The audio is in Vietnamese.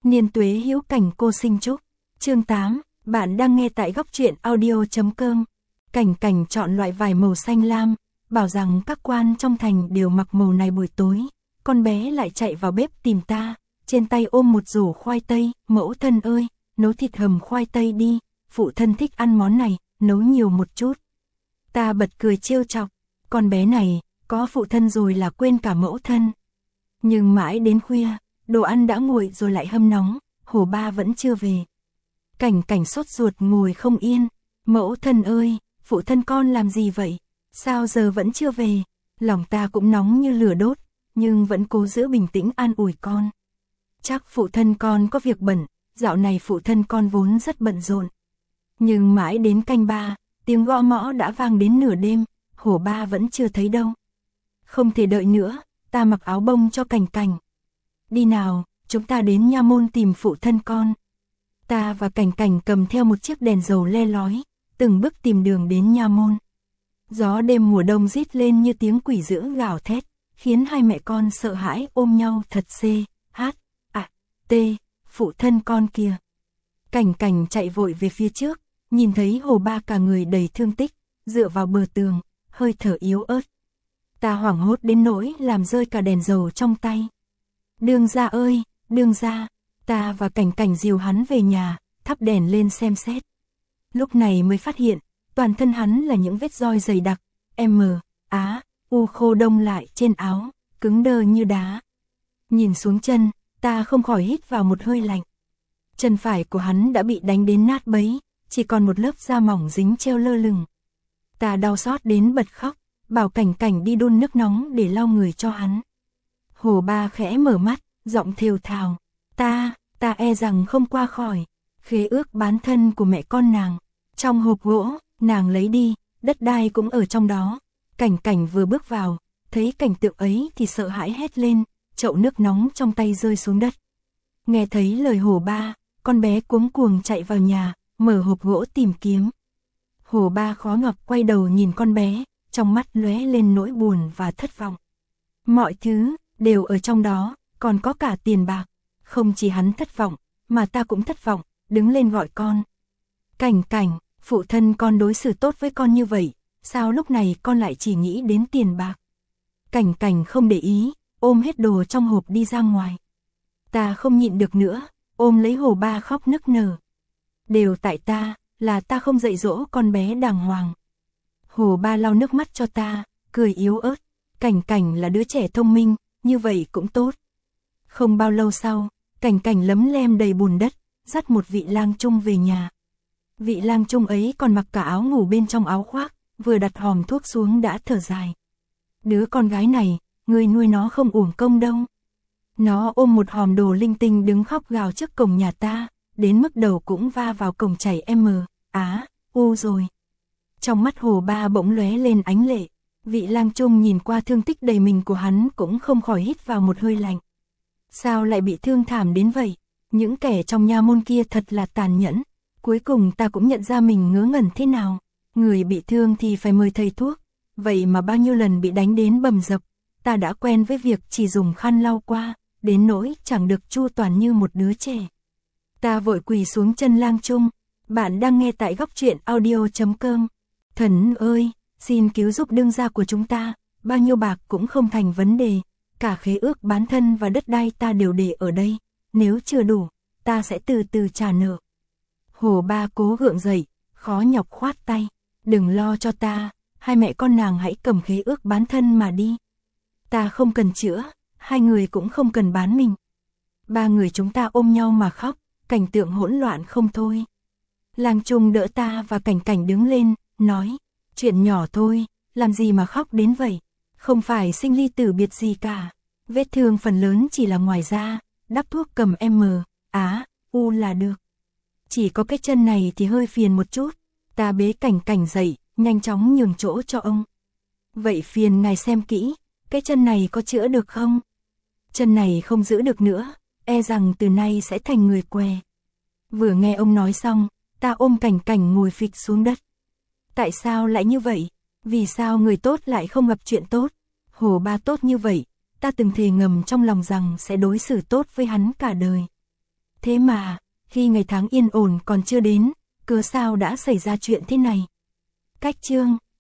Niên tuế hữu cảnh cô sinh chúc. Chương 8, bạn đang nghe tại góc truyện audio.com. Cảnh Cảnh chọn loại vải màu xanh lam, bảo rằng các quan trong thành đều mặc màu này buổi tối. Con bé lại chạy vào bếp tìm ta, trên tay ôm một rổ khoai tây. Mẫu thân ơi, nấu thịt hầm khoai tây đi, phụ thân thích ăn món này, nấu nhiều một chút. Ta bật cười trêu chọc, con bé này, có phụ thân rồi là quên cả mẫu thân. Nhưng mãi đến khuya, đồ ăn đã nguội rồi lại hâm nóng, Hồ Ba vẫn chưa về. Cảnh Cảnh sốt ruột ngồi không yên, mẫu thân ơi, phụ thân con làm gì vậy, sao giờ vẫn chưa về? Lòng ta cũng nóng như lửa đốt, nhưng vẫn cố giữ bình tĩnh an ủi con. Chắc phụ thân con có việc bận, dạo này phụ thân con vốn rất bận rộn. Nhưng mãi đến canh 3, tiếng gõ mõ đã vang đến nửa đêm, Hồ Ba vẫn chưa thấy đâu. Không thể đợi nữa, ta mặc áo bông cho Cảnh Cảnh. Đi nào, chúng ta đến nha môn tìm phụ thân con. Ta và Cảnh Cảnh cầm theo một chiếc đèn dầu le lói, từng bước tìm đường đến nha môn. Gió đêm mùa đông rít lên như tiếng quỷ dữ gào thét, khiến hai mẹ con sợ hãi ôm nhau thật phụ thân con kìa. Cảnh Cảnh chạy vội về phía trước, nhìn thấy Hồ Ba cả người đầy thương tích, dựa vào bờ tường, hơi thở yếu ớt. Ta hoảng hốt đến nỗi làm rơi cả đèn dầu trong tay. Đương gia ơi, đương gia, ta và Cảnh Cảnh dìu hắn về nhà, thắp đèn lên xem xét. Lúc này mới phát hiện, toàn thân hắn là những vết roi dày đặc, U khô đông lại trên áo, cứng đơ như đá. Nhìn xuống chân, ta không khỏi hít vào một hơi lạnh. Chân phải của hắn đã bị đánh đến nát bấy, chỉ còn một lớp da mỏng dính treo lơ lửng. Ta đau xót đến bật khóc, bảo Cảnh Cảnh đi đun nước nóng để lau người cho hắn. Hồ Ba khẽ mở mắt, giọng thều thào, ta e rằng không qua khỏi khế ước bán thân của mẹ con nàng. Trong hộp gỗ, nàng lấy đi, đất đai cũng ở trong đó. Cảnh Cảnh vừa bước vào, thấy cảnh tượng ấy thì sợ hãi hét lên, chậu nước nóng trong tay rơi xuống đất. Nghe thấy lời Hồ Ba, con bé cuống cuồng chạy vào nhà, mở hộp gỗ tìm kiếm. Hồ Ba khó ngọc quay đầu nhìn con bé, trong mắt lóe lên nỗi buồn và thất vọng. Mọi thứ đều ở trong đó, còn có cả tiền bạc. Không chỉ hắn thất vọng, mà ta cũng thất vọng, đứng lên gọi con. Cảnh Cảnh, phụ thân con đối xử tốt với con như vậy, sao lúc này con lại chỉ nghĩ đến tiền bạc? Cảnh Cảnh không để ý, ôm hết đồ trong hộp đi ra ngoài. Ta không nhịn được nữa, ôm lấy Hồ Ba khóc nức nở. Đều tại ta, là ta không dạy dỗ con bé đàng hoàng. Hồ Ba lau nước mắt cho ta, cười yếu ớt. Cảnh Cảnh là đứa trẻ thông minh, như vậy cũng tốt. Không bao lâu sau, Cảnh Cảnh lấm lem đầy bùn đất, dắt một vị lang trung về nhà. Vị lang trung ấy còn mặc cả áo ngủ bên trong áo khoác, vừa đặt hòm thuốc xuống đã thở dài. Đứa con gái này, người nuôi nó không uổng công đâu. Nó ôm một hòm đồ linh tinh đứng khóc gào trước cổng nhà ta, đến mức đầu cũng va vào cổng chảy rồi. Trong mắt Hồ Ba bỗng lóe lên ánh lệ. Vị lang trung nhìn qua thương tích đầy mình của hắn cũng không khỏi hít vào một hơi lạnh. Sao lại bị thương thảm đến vậy? Những kẻ trong nha môn kia thật là tàn nhẫn. Cuối cùng ta cũng nhận ra mình ngớ ngẩn thế nào. Người bị thương thì phải mời thầy thuốc. Vậy mà bao nhiêu lần bị đánh đến bầm dập, ta đã quen với việc chỉ dùng khăn lau qua, đến nỗi chẳng được chu toàn như một đứa trẻ. Ta vội quỳ xuống chân lang trung. Bạn đang nghe tại góc truyện audio.com. Thần ơi, xin cứu giúp đương gia của chúng ta, bao nhiêu bạc cũng không thành vấn đề. Cả khế ước bán thân và đất đai ta đều để ở đây. Nếu chưa đủ, ta sẽ từ từ trả nợ. Hồ Ba cố gượng dậy, khó nhọc khoát tay. Đừng lo cho ta, hai mẹ con nàng hãy cầm khế ước bán thân mà đi. Ta không cần chữa, hai người cũng không cần bán mình. Ba người chúng ta ôm nhau mà khóc, cảnh tượng hỗn loạn không thôi. Lang trung đỡ ta và Cảnh Cảnh đứng lên, nói, chuyện nhỏ thôi, làm gì mà khóc đến vậy, không phải sinh ly tử biệt gì cả. Vết thương phần lớn chỉ là ngoài da, đắp thuốc cầm U là được. Chỉ có cái chân này thì hơi phiền một chút. Ta bế Cảnh Cảnh dậy, nhanh chóng nhường chỗ cho ông. Vậy phiền ngài xem kỹ, cái chân này có chữa được không? Chân này không giữ được nữa, e rằng từ nay sẽ thành người què. Vừa nghe ông nói xong, ta ôm Cảnh Cảnh ngồi phịch xuống đất. Tại sao lại như vậy? Vì sao người tốt lại không gặp chuyện tốt? Hồ Ba tốt như vậy, ta từng thề ngầm trong lòng rằng sẽ đối xử tốt với hắn cả đời. Thế mà, khi ngày tháng yên ổn còn chưa đến, cớ sao đã xảy ra chuyện thế này? Cách chương